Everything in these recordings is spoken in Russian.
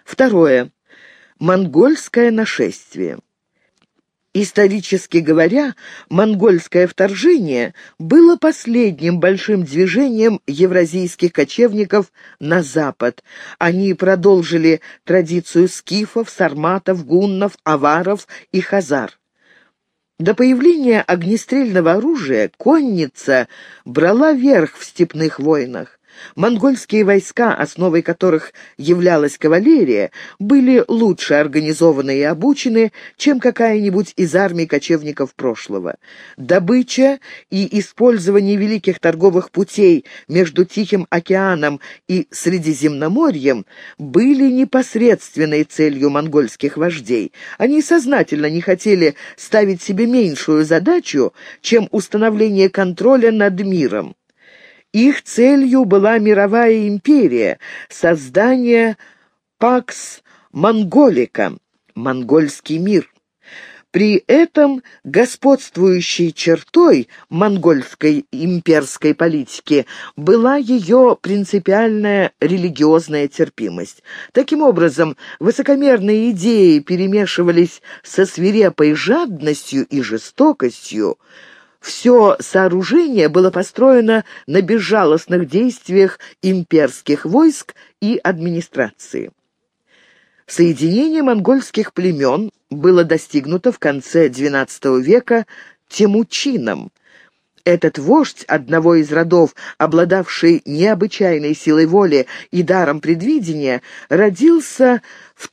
Второе. Монгольское нашествие. Исторически говоря, монгольское вторжение было последним большим движением евразийских кочевников на запад. Они продолжили традицию скифов, сарматов, гуннов, аваров и хазар. До появления огнестрельного оружия конница брала верх в степных войнах. Монгольские войска, основой которых являлась кавалерия, были лучше организованы и обучены, чем какая-нибудь из армий кочевников прошлого. Добыча и использование великих торговых путей между Тихим океаном и Средиземноморьем были непосредственной целью монгольских вождей. Они сознательно не хотели ставить себе меньшую задачу, чем установление контроля над миром. Их целью была мировая империя, создание Пакс Монголика, монгольский мир. При этом господствующей чертой монгольской имперской политики была ее принципиальная религиозная терпимость. Таким образом, высокомерные идеи перемешивались со свирепой жадностью и жестокостью. Все сооружение было построено на безжалостных действиях имперских войск и администрации. Соединение монгольских племен было достигнуто в конце XII века Темучином. Этот вождь одного из родов, обладавший необычайной силой воли и даром предвидения, родился в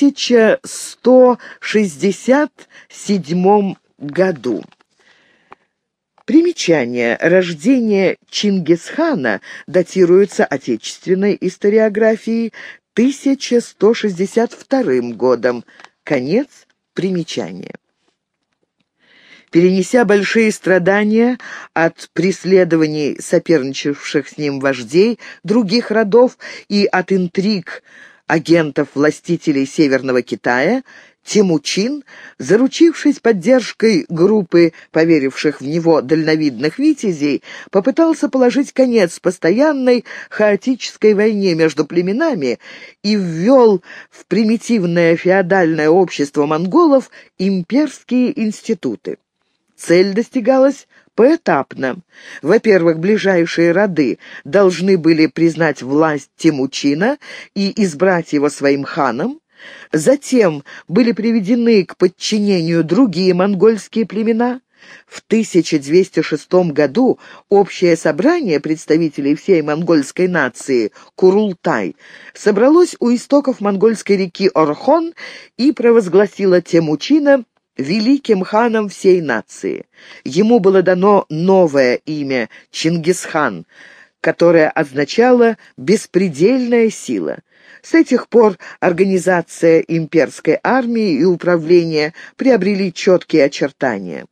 1167 году. Примечание. Рождение Чингисхана датируется отечественной историографией 1162 годом. Конец примечания. Перенеся большие страдания от преследований соперничавших с ним вождей других родов и от интриг агентов-властителей Северного Китая, Темучин, заручившись поддержкой группы поверивших в него дальновидных витязей, попытался положить конец постоянной хаотической войне между племенами и ввел в примитивное феодальное общество монголов имперские институты. Цель достигалась поэтапно. Во-первых, ближайшие роды должны были признать власть Темучина и избрать его своим ханом. Затем были приведены к подчинению другие монгольские племена. В 1206 году общее собрание представителей всей монгольской нации, Курултай, собралось у истоков монгольской реки Орхон и провозгласило Темучина великим ханом всей нации. Ему было дано новое имя — Чингисхан, которое означало «беспредельная сила». С этих пор организация имперской армии и управление приобрели четкие очертания.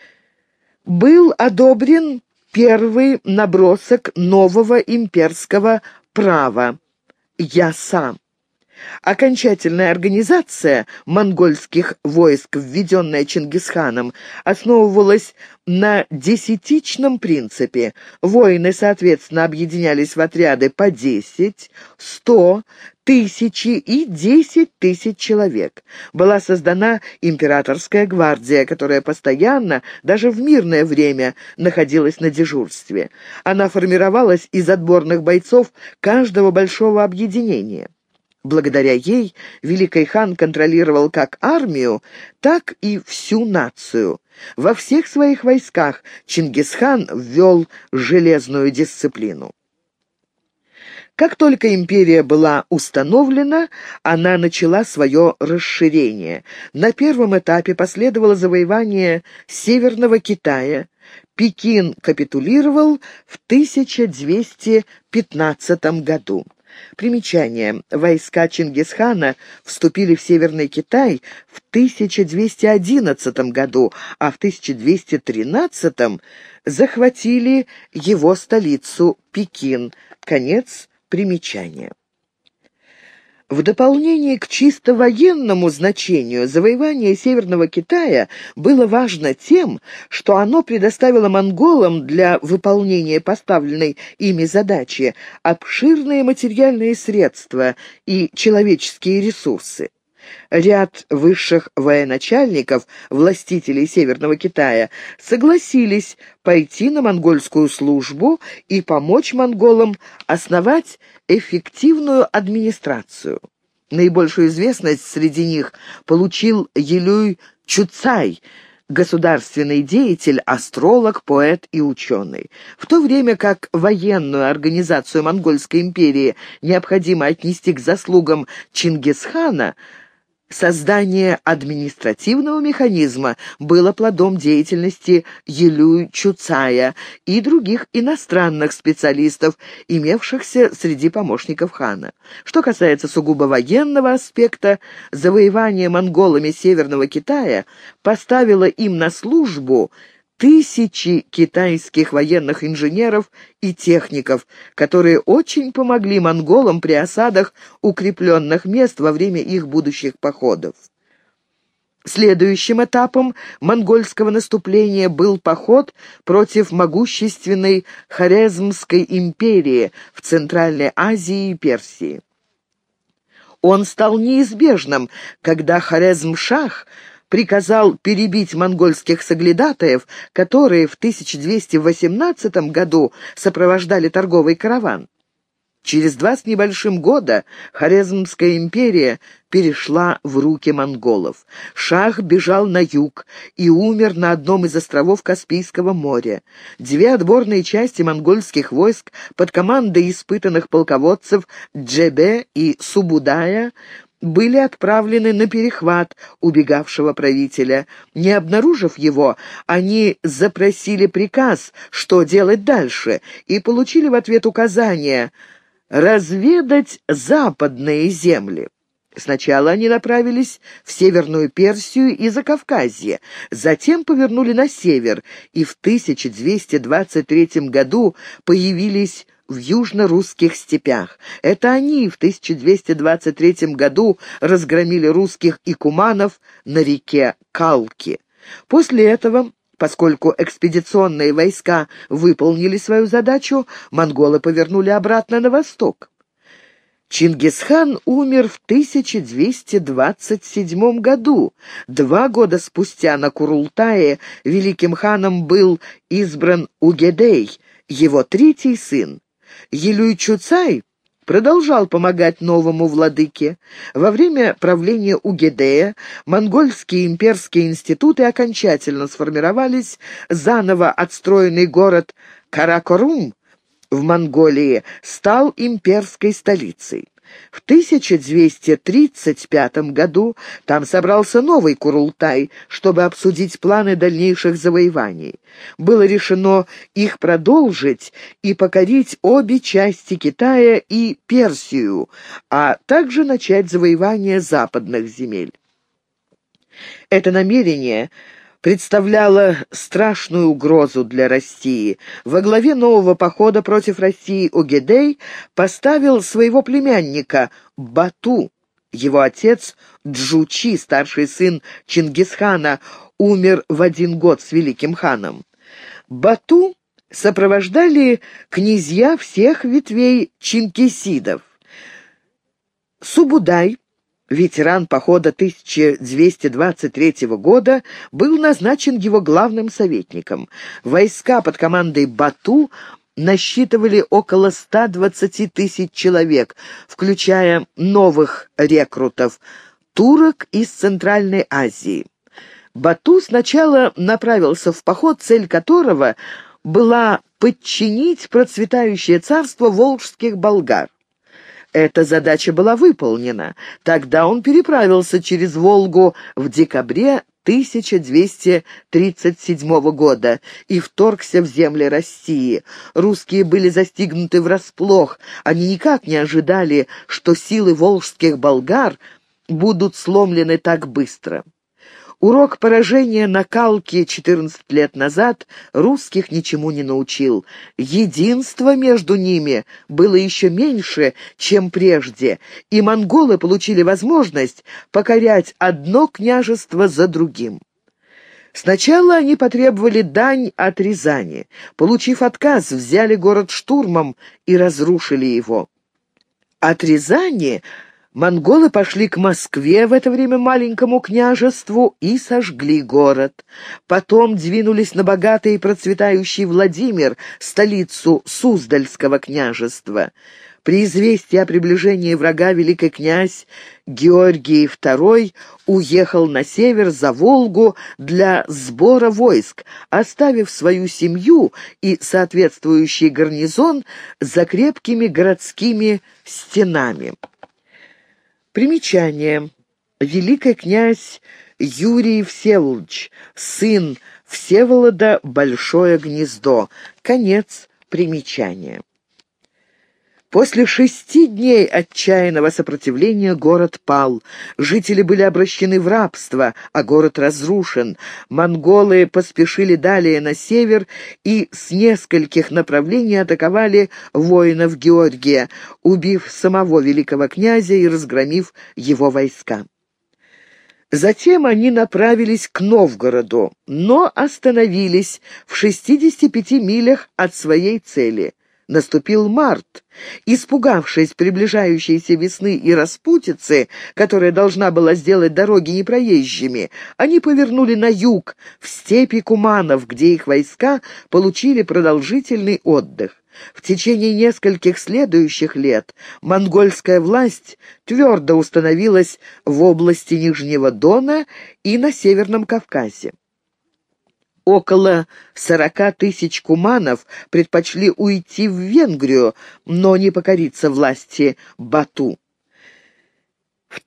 Был одобрен первый набросок нового имперского права — Яса. Окончательная организация монгольских войск, введенная Чингисханом, основывалась на десятичном принципе. Воины, соответственно, объединялись в отряды по 10, 100, 1000 и 10 тысяч человек. Была создана императорская гвардия, которая постоянно, даже в мирное время, находилась на дежурстве. Она формировалась из отборных бойцов каждого большого объединения. Благодаря ей великий хан контролировал как армию, так и всю нацию. Во всех своих войсках Чингисхан ввел железную дисциплину. Как только империя была установлена, она начала свое расширение. На первом этапе последовало завоевание Северного Китая. Пекин капитулировал в 1215 году. Примечание. Войска Чингисхана вступили в Северный Китай в 1211 году, а в 1213 захватили его столицу Пекин. Конец примечания. В дополнение к чисто военному значению завоевание Северного Китая было важно тем, что оно предоставило монголам для выполнения поставленной ими задачи обширные материальные средства и человеческие ресурсы. Ряд высших военачальников, властителей Северного Китая, согласились пойти на монгольскую службу и помочь монголам основать эффективную администрацию. Наибольшую известность среди них получил Елюй Чуцай, государственный деятель, астролог, поэт и ученый. В то время как военную организацию Монгольской империи необходимо отнести к заслугам Чингисхана, создание административного механизма было плодом деятельности Елюй Чуцая и других иностранных специалистов, имевшихся среди помощников хана. Что касается сугубо военного аспекта, завоевание монголами Северного Китая поставило им на службу тысячи китайских военных инженеров и техников, которые очень помогли монголам при осадах укрепленных мест во время их будущих походов. Следующим этапом монгольского наступления был поход против могущественной Хорезмской империи в Центральной Азии и Персии. Он стал неизбежным, когда Хорезм-шах приказал перебить монгольских соглядатаев, которые в 1218 году сопровождали торговый караван. Через 2 с небольшим года Хорезмская империя перешла в руки монголов. Шах бежал на юг и умер на одном из островов Каспийского моря. 2 отборные части монгольских войск под командой испытанных полководцев Джебе и Субудая были отправлены на перехват убегавшего правителя. Не обнаружив его, они запросили приказ, что делать дальше, и получили в ответ указание разведать западные земли. Сначала они направились в Северную Персию и Закавказье, затем повернули на север и в 1223 году появились в южно-русских степях. Это они в 1223 году разгромили русских икуманов на реке Калки. После этого, поскольку экспедиционные войска выполнили свою задачу, монголы повернули обратно на восток. Чингисхан умер в 1227 году. 2 года спустя на Курултае великим ханом был избран Угедей, его 3-й сын. Елюй Чуцай продолжал помогать новому владыке. Во время правления Угедея монгольские имперские институты окончательно сформировались, заново отстроенный город Каракорум в Монголии стал имперской столицей. В 1235 году там собрался новый Курултай, чтобы обсудить планы дальнейших завоеваний. Было решено их продолжить и покорить обе части Китая и Персию, а также начать завоевание западных земель. Это намерение представляла страшную угрозу для России. Во главе нового похода против России Угедей поставил своего племянника Бату. Его отец Джучи, старший сын Чингисхана, умер в 1 год с великим ханом. Бату сопровождали князья всех ветвей чингисидов. Субудай, ветеран похода 1223 года, был назначен его главным советником. Войска под командой Бату насчитывали около 120 тысяч человек, включая новых рекрутов, турок из Центральной Азии. Бату сначала направился в поход, цель которого была подчинить процветающее царство волжских болгар. Эта задача была выполнена. Тогда он переправился через Волгу в декабре 1237 года и вторгся в земли России. Русские были застигнуты врасплох. Они никак не ожидали, что силы волжских болгар будут сломлены так быстро. Урок поражения на Калке 14 лет назад русских ничему не научил. Единство между ними было еще меньше, чем прежде, и монголы получили возможность покорять одно княжество за другим. Сначала они потребовали дань от Рязани. Получив отказ, взяли город штурмом и разрушили его. От Рязани монголы пошли к Москве, в это время маленькому княжеству, и сожгли город. Потом двинулись на богатый и процветающий Владимир, столицу Суздальского княжества. При известии о приближении врага великий князь Георгий II уехал на север за Волгу для сбора войск, оставив свою семью и соответствующий гарнизон за крепкими городскими стенами. Примечание. Великий князь Юрий Всеволодович, сын Всеволода, Большое Гнездо. Конец примечания. После 6 дней отчаянного сопротивления город пал. Жители были обращены в рабство, а город разрушен. Монголы поспешили далее на север и с нескольких направлений атаковали воинов Георгия, убив самого великого князя и разгромив его войска. Затем они направились к Новгороду, но остановились в 65 милях от своей цели. Наступил март. Испугавшись приближающейся весны и распутицы, которая должна была сделать дороги непроезжими, они повернули на юг, в степи Куманов, где их войска получили продолжительный отдых. В течение нескольких следующих лет монгольская власть твердо установилась в области Нижнего Дона и на Северном Кавказе. Около 40 тысяч куманов предпочли уйти в Венгрию, но не покориться власти Бату. В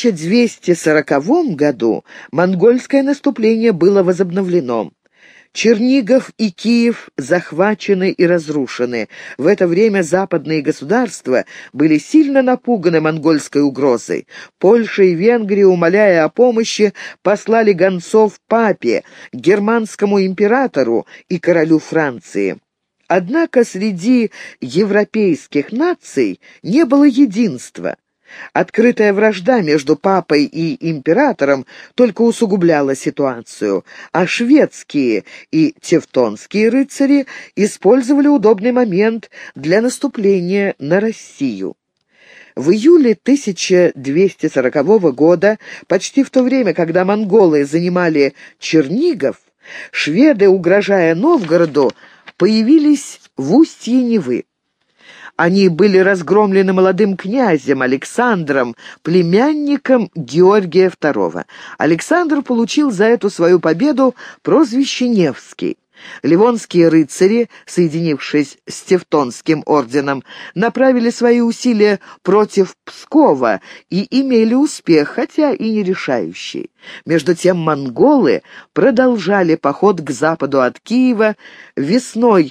1240 году монгольское наступление было возобновлено. Чернигов и Киев захвачены и разрушены. В это время западные государства были сильно напуганы монгольской угрозой. Польша и Венгрия, умоляя о помощи, послали гонцов папе, германскому императору и королю Франции. Однако среди европейских наций не было единства. Открытая вражда между папой и императором только усугубляла ситуацию, а шведские и тевтонские рыцари использовали удобный момент для наступления на Россию. В июле 1240 года, почти в то время, когда монголы занимали Чернигов, шведы, угрожая Новгороду, появились в устье Невы. Они были разгромлены молодым князем Александром, племянником Георгия II. Александр получил за эту свою победу прозвище Невский. Ливонские рыцари, соединившись с Тевтонским орденом, направили свои усилия против Пскова и имели успех, хотя и не решающий. Между тем монголы продолжали поход к западу от Киева. Весной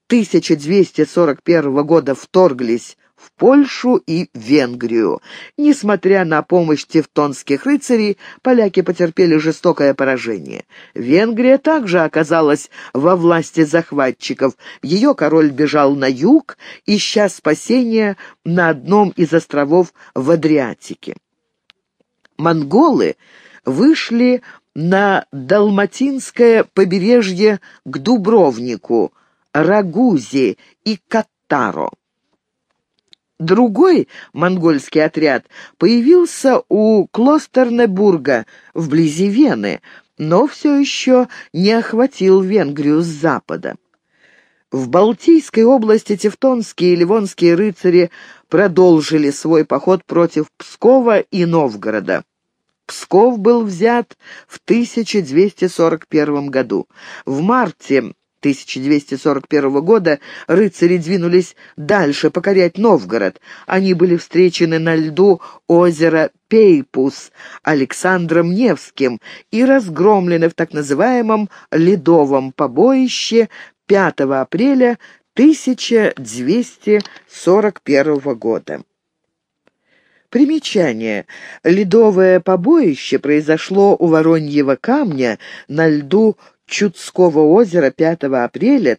1241 года вторглись в Польшу и Венгрию. Несмотря на помощь тевтонских рыцарей, поляки потерпели жестокое поражение. Венгрия также оказалась во власти захватчиков. Ее король бежал на юг, ища спасения на одном из островов в Адриатике. Монголы вышли на далматинское побережье к Дубровнику, Рагузе и Каттаро. Другой монгольский отряд появился у Клостернебурга, вблизи Вены, но все еще не охватил Венгрию с запада. В Балтийской области тевтонские и ливонские рыцари продолжили свой поход против Пскова и Новгорода. Псков был взят в 1241 году. В марте 1241 года рыцари двинулись дальше покорять Новгород. Они были встречены на льду озера Пейпус Александром Невским и разгромлены в так называемом «Ледовом побоище» 5 апреля 1241 года. Примечание. Ледовое побоище произошло у Вороньего камня на льду Чудского озера 5 апреля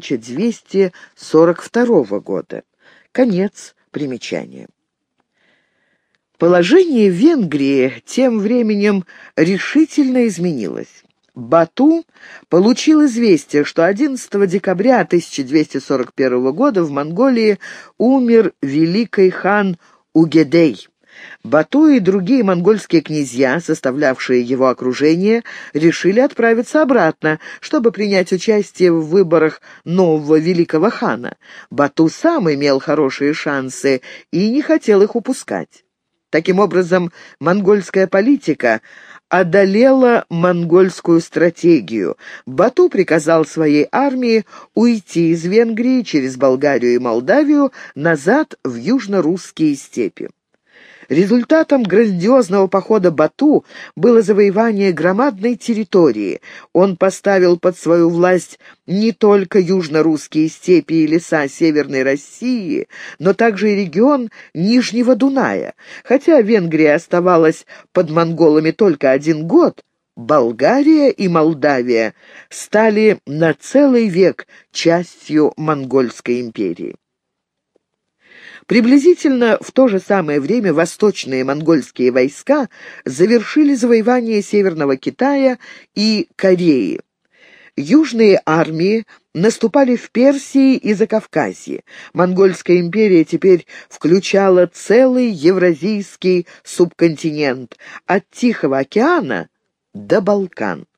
1242 года. Конец примечания. Положение Венгрии тем временем решительно изменилось. Бату получил известие, что 11 декабря 1241 года в Монголии умер великий хан Угедей. Бату и другие монгольские князья, составлявшие его окружение, решили отправиться обратно, чтобы принять участие в выборах нового великого хана. Бату сам имел хорошие шансы и не хотел их упускать. Таким образом, монгольская политика одолела монгольскую стратегию. Бату приказал своей армии уйти из Венгрии через Болгарию и Молдавию назад в южно-русские степи. Результатом грандиозного похода Бату было завоевание громадной территории. Он поставил под свою власть не только южно-русские степи и леса Северной России, но также и регион Нижнего Дуная. Хотя Венгрия оставалась под монголами только 1 год, Болгария и Молдавия стали на целый век частью Монгольской империи. Приблизительно в то же самое время восточные монгольские войска завершили завоевание Северного Китая и Кореи. Южные армии наступали в Персии и Закавказье. Монгольская империя теперь включала целый евразийский субконтинент, от Тихого океана до Балкан.